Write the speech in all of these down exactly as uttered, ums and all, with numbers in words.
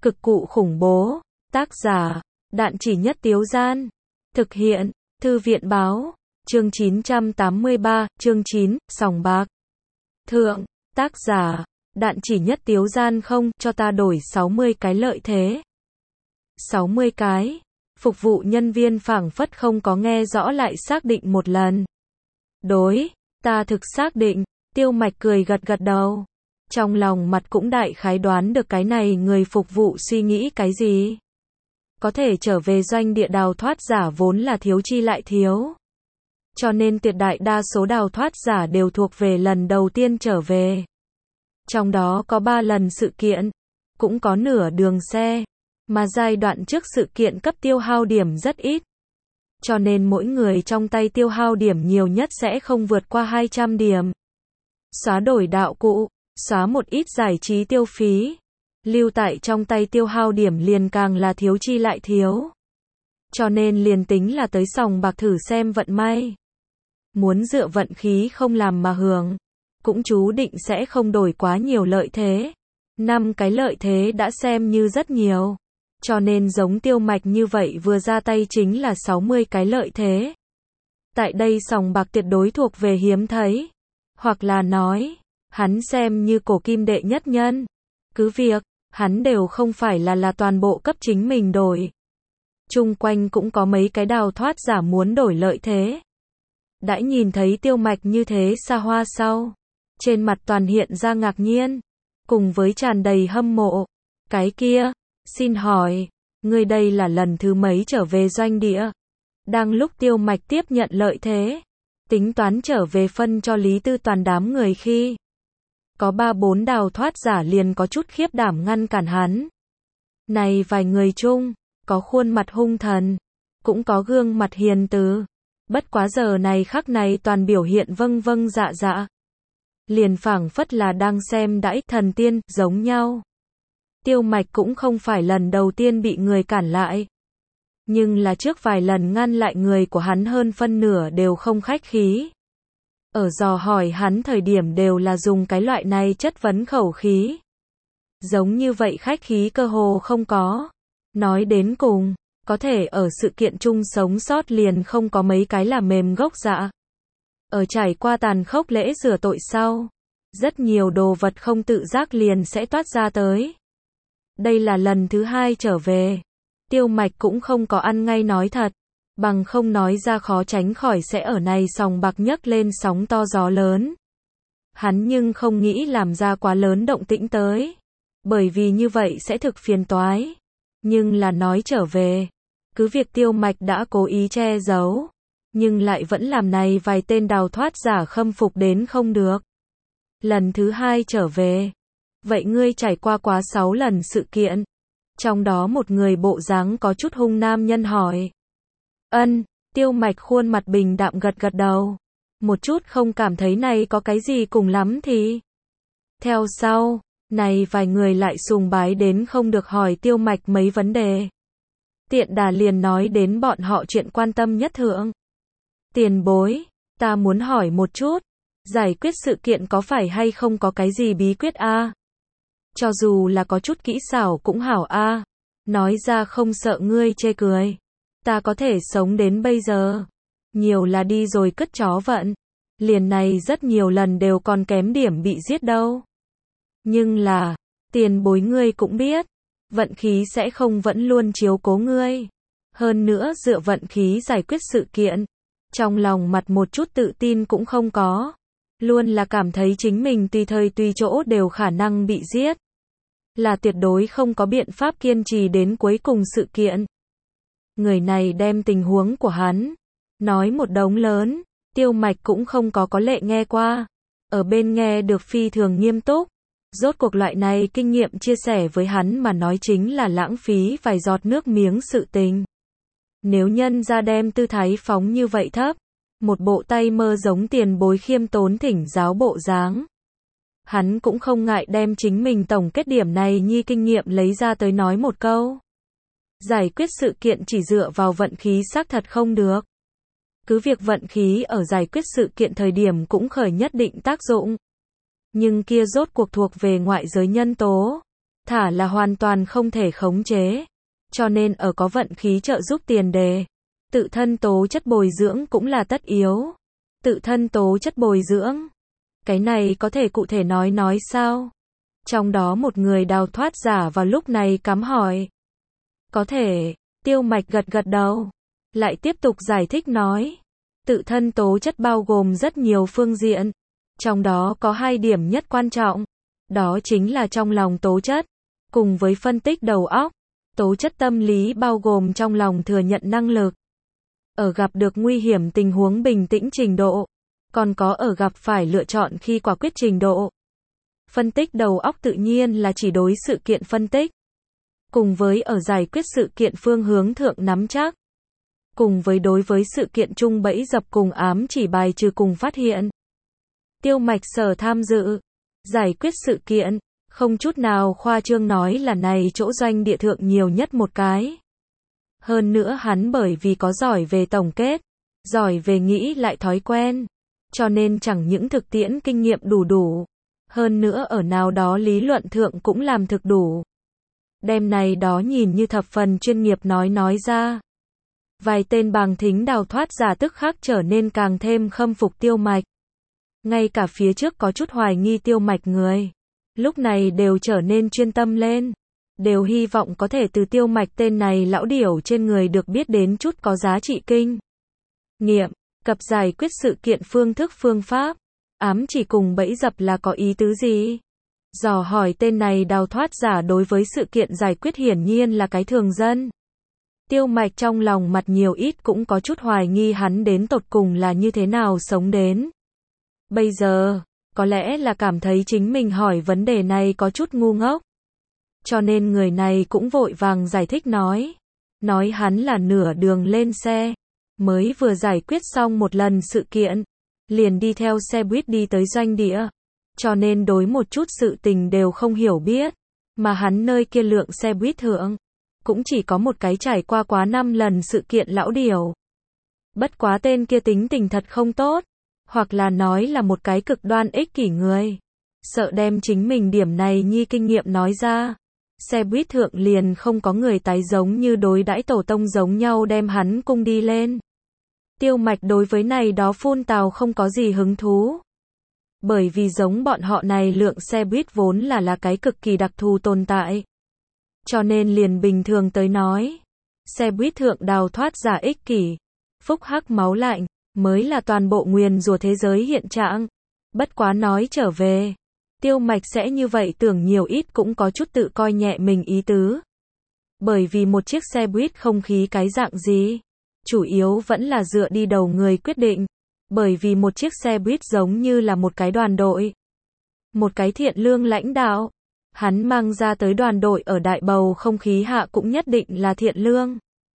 Cực cụ khủng bố. Tác giả, Đạn Chỉ Nhất Tiếu Gian. Thực hiện, Thư viện Báo. Chương chín trăm tám mươi ba, chương chín, sòng bạc. Thượng, tác giả, Đạn Chỉ Nhất Tiếu Gian. Không, cho ta đổi sáu mươi cái lợi thế. sáu mươi cái. Phục vụ nhân viên phảng phất không có nghe rõ lại xác định một lần. Đối, ta thực xác định. Tiêu Mạch cười gật gật đầu. Trong lòng mặt cũng đại khái đoán được cái này người phục vụ suy nghĩ cái gì. Có thể trở về doanh địa đào thoát giả vốn là thiếu chi lại thiếu. Cho nên tuyệt đại đa số đào thoát giả đều thuộc về lần đầu tiên trở về. Trong đó có ba lần sự kiện, cũng có nửa đường xe, mà giai đoạn trước sự kiện cấp tiêu hao điểm rất ít. Cho nên mỗi người trong tay tiêu hao điểm nhiều nhất sẽ không vượt qua hai trăm điểm. Xóa đổi đạo cụ, xóa một ít giải trí tiêu phí, lưu tại trong tay tiêu hao điểm liền càng là thiếu chi lại thiếu. Cho nên liền tính là tới sòng bạc thử xem vận may. Muốn dựa vận khí không làm mà hưởng, cũng chú định sẽ không đổi quá nhiều lợi thế. Năm cái lợi thế đã xem như rất nhiều. Cho nên giống Tiêu Mạch như vậy vừa ra tay chính là sáu mươi cái lợi thế. Tại đây sòng bạc tuyệt đối thuộc về hiếm thấy. Hoặc là nói, hắn xem như cổ kim đệ nhất nhân. Cứ việc, hắn đều không phải là là toàn bộ cấp chính mình đổi. Chung quanh cũng có mấy cái đào thoát giả muốn đổi lợi thế. Đã nhìn thấy Tiêu Mạch như thế xa hoa sau. Trên mặt toàn hiện ra ngạc nhiên. Cùng với tràn đầy hâm mộ. Cái kia, xin hỏi, ngươi đây là lần thứ mấy trở về doanh địa? Đang lúc Tiêu Mạch tiếp nhận lợi thế. Tính toán trở về phân cho Lý Tư Toàn đám người khi. Có ba bốn đào thoát giả liền có chút khiếp đảm ngăn cản hắn. Này vài người chung, có khuôn mặt hung thần, cũng có gương mặt hiền từ. Bất quá giờ này khắc này toàn biểu hiện vâng vâng dạ dạ. Liền phảng phất là đang xem đãi thần tiên, giống nhau. Tiêu Mạch cũng không phải lần đầu tiên bị người cản lại. Nhưng là trước vài lần ngăn lại người của hắn hơn phân nửa đều không khách khí. Ở dò hỏi hắn thời điểm đều là dùng cái loại này chất vấn khẩu khí. Giống như vậy khách khí cơ hồ không có. Nói đến cùng, có thể ở sự kiện chung sống sót liền không có mấy cái là mềm gốc dạ. Ở trải qua tàn khốc lễ rửa tội sau, rất nhiều đồ vật không tự giác liền sẽ toát ra tới. Đây là lần thứ hai trở về. Tiêu Mạch cũng không có ăn ngay nói thật. Bằng không nói ra khó tránh khỏi sẽ ở này sòng bạc nhấc lên sóng to gió lớn. Hắn nhưng không nghĩ làm ra quá lớn động tĩnh tới. Bởi vì như vậy sẽ thực phiền toái. Nhưng là nói trở về. Cứ việc Tiêu Mạch đã cố ý che giấu. Nhưng lại vẫn làm này vài tên đào thoát giả khâm phục đến không được. Lần thứ hai trở về. Vậy ngươi trải qua quá sáu lần sự kiện. Trong đó một người bộ dáng có chút hung nam nhân hỏi. Ân, Tiêu Mạch khuôn mặt bình đạm gật gật đầu. Một chút không cảm thấy này có cái gì cùng lắm thì. Theo sau, này vài người lại sùng bái đến không được hỏi Tiêu Mạch mấy vấn đề. Tiện đà liền nói đến bọn họ chuyện quan tâm nhất thượng. Tiền bối, ta muốn hỏi một chút. Giải quyết sự kiện có phải hay không có cái gì bí quyết a? Cho dù là có chút kỹ xảo cũng hảo a. Nói ra không sợ ngươi chê cười. Ta có thể sống đến bây giờ. Nhiều là đi rồi cất chó vận. Liền này rất nhiều lần đều còn kém điểm bị giết đâu. Nhưng là, tiền bối ngươi cũng biết. Vận khí sẽ không vẫn luôn chiếu cố ngươi. Hơn nữa dựa vận khí giải quyết sự kiện. Trong lòng mặt một chút tự tin cũng không có. Luôn là cảm thấy chính mình tùy thời tùy chỗ đều khả năng bị giết. Là tuyệt đối không có biện pháp kiên trì đến cuối cùng sự kiện. Người này đem tình huống của hắn nói một đống lớn, Tiêu Mạch cũng không có có lệ nghe qua. Ở bên nghe được phi thường nghiêm túc. Rốt cuộc loại này kinh nghiệm chia sẻ với hắn mà nói chính là lãng phí vài giọt nước miếng sự tình. Nếu nhân ra đem tư thái phóng như vậy thấp, một bộ tay mơ giống tiền bối khiêm tốn thỉnh giáo bộ dáng. Hắn cũng không ngại đem chính mình tổng kết điểm này nhi kinh nghiệm lấy ra tới nói một câu. Giải quyết sự kiện chỉ dựa vào vận khí xác thật không được. Cứ việc vận khí ở giải quyết sự kiện thời điểm cũng khởi nhất định tác dụng. Nhưng kia rốt cuộc thuộc về ngoại giới nhân tố. thả là hoàn toàn không thể khống chế. Cho nên ở có vận khí trợ giúp tiền đề, tự thân tố chất bồi dưỡng cũng là tất yếu. Tự thân tố chất bồi dưỡng. Cái này có thể cụ thể nói nói sao? Trong đó một người đào thoát giả vào lúc này cắm hỏi. Có thể, Tiêu Mạch gật gật đầu. Lại tiếp tục giải thích nói. Tự thân tố chất bao gồm rất nhiều phương diện. Trong đó có hai điểm nhất quan trọng. Đó chính là trong lòng tố chất, cùng với phân tích đầu óc. Tố chất tâm lý bao gồm trong lòng thừa nhận năng lực. Ở gặp được nguy hiểm tình huống bình tĩnh trình độ. Còn có ở gặp phải lựa chọn khi quả quyết trình độ. Phân tích đầu óc tự nhiên là chỉ đối sự kiện phân tích. Cùng với ở giải quyết sự kiện phương hướng thượng nắm chắc. Cùng với đối với sự kiện chung bẫy dập cùng ám chỉ bài trừ cùng phát hiện. Tiêu Mạch sở tham dự. Giải quyết sự kiện. Không chút nào khoa trương nói là này chỗ doanh địa thượng nhiều nhất một cái. Hơn nữa hắn bởi vì có giỏi về tổng kết. Giỏi về nghĩ lại thói quen. Cho nên chẳng những thực tiễn kinh nghiệm đủ đủ. Hơn nữa ở nào đó lý luận thượng cũng làm thực đủ. Đem này đó nhìn như thập phần chuyên nghiệp nói nói ra. Vài tên bàng thính đào thoát giả tức khắc trở nên càng thêm khâm phục Tiêu Mạch. Ngay cả phía trước có chút hoài nghi Tiêu Mạch người. Lúc này đều trở nên chuyên tâm lên. Đều hy vọng có thể từ Tiêu Mạch tên này lão điểu trên người được biết đến chút có giá trị kinh nghiệm, cập giải quyết sự kiện phương thức phương pháp. Ám chỉ cùng bẫy dập là có ý tứ gì? Dò hỏi tên này đào thoát giả đối với sự kiện giải quyết hiển nhiên là cái thường dân. Tiêu Mạch trong lòng mặt nhiều ít cũng có chút hoài nghi hắn đến tột cùng là như thế nào sống đến. Bây giờ, có lẽ là cảm thấy chính mình hỏi vấn đề này có chút ngu ngốc. Cho nên người này cũng vội vàng giải thích nói. Nói hắn là nửa đường lên xe. Mới vừa giải quyết xong một lần sự kiện. Liền đi theo xe buýt đi tới doanh địa. Cho nên đối một chút sự tình đều không hiểu biết. Mà hắn nơi kia lượng xe buýt thượng. Cũng chỉ có một cái trải qua quá năm lần sự kiện lão điểu. Bất quá tên kia tính tình thật không tốt. Hoặc là nói là một cái cực đoan ích kỷ người. Sợ đem chính mình điểm này nhi kinh nghiệm nói ra. Xe buýt thượng liền không có người tái giống như đối đãi tổ tông giống nhau đem hắn cung đi lên. Tiêu Mạch đối với này đó phun tào không có gì hứng thú. Bởi vì giống bọn họ này lượng xe buýt vốn là là cái cực kỳ đặc thù tồn tại. Cho nên liền bình thường tới nói. Xe buýt thượng đào thoát giả ích kỷ. Phúc hắc máu lạnh. Mới là toàn bộ nguyền rủa thế giới hiện trạng. Bất quá nói trở về. Tiêu Mạch sẽ như vậy tưởng nhiều ít cũng có chút tự coi nhẹ mình ý tứ. Bởi vì một chiếc xe buýt không khí cái dạng gì. Chủ yếu vẫn là dựa đi đầu người quyết định. Bởi vì một chiếc xe buýt giống như là một cái đoàn đội. Một cái thiện lương lãnh đạo. Hắn mang ra tới đoàn đội ở đại bầu không khí hạ cũng nhất định là thiện lương.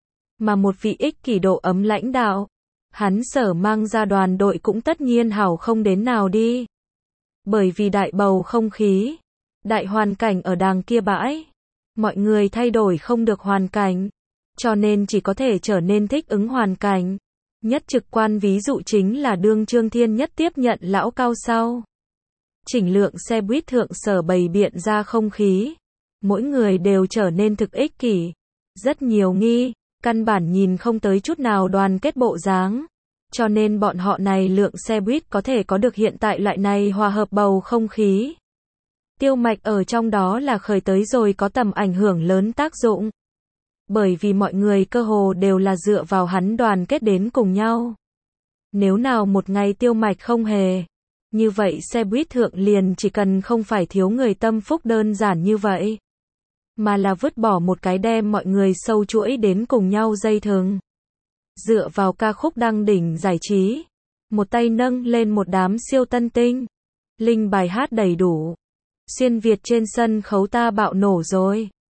Mà một vị ích kỷ độ ấm lãnh đạo. Hắn sở mang ra đoàn đội cũng tất nhiên hảo không đến nào đi. Bởi vì đại bầu không khí. Đại hoàn cảnh ở đàng kia bãi. Mọi người thay đổi không được hoàn cảnh. Cho nên chỉ có thể trở nên thích ứng hoàn cảnh. Nhất trực quan ví dụ chính là đương Trương Thiên Nhất tiếp nhận lão cao sau. Chỉnh lượng xe buýt thượng sở bày biện ra không khí. Mỗi người đều trở nên thực ích kỷ. Rất nhiều nghi, căn bản nhìn không tới chút nào đoàn kết bộ dáng. Cho nên bọn họ này lượng xe buýt có thể có được hiện tại loại này hòa hợp bầu không khí. Tiêu Mạch ở trong đó là khởi tới rồi có tầm ảnh hưởng lớn tác dụng. Bởi vì mọi người cơ hồ đều là dựa vào hắn đoàn kết đến cùng nhau. Nếu nào một ngày Tiêu Mạch không hề. Như vậy xe buýt thượng liền chỉ cần không phải thiếu người tâm phúc đơn giản như vậy. Mà là vứt bỏ một cái đem mọi người sâu chuỗi đến cùng nhau dây thừng. Dựa vào ca khúc đăng đỉnh giải trí. Một tay nâng lên một đám siêu tân tinh. Linh bài hát đầy đủ. Xuyên Việt trên sân khấu ta bạo nổ rồi.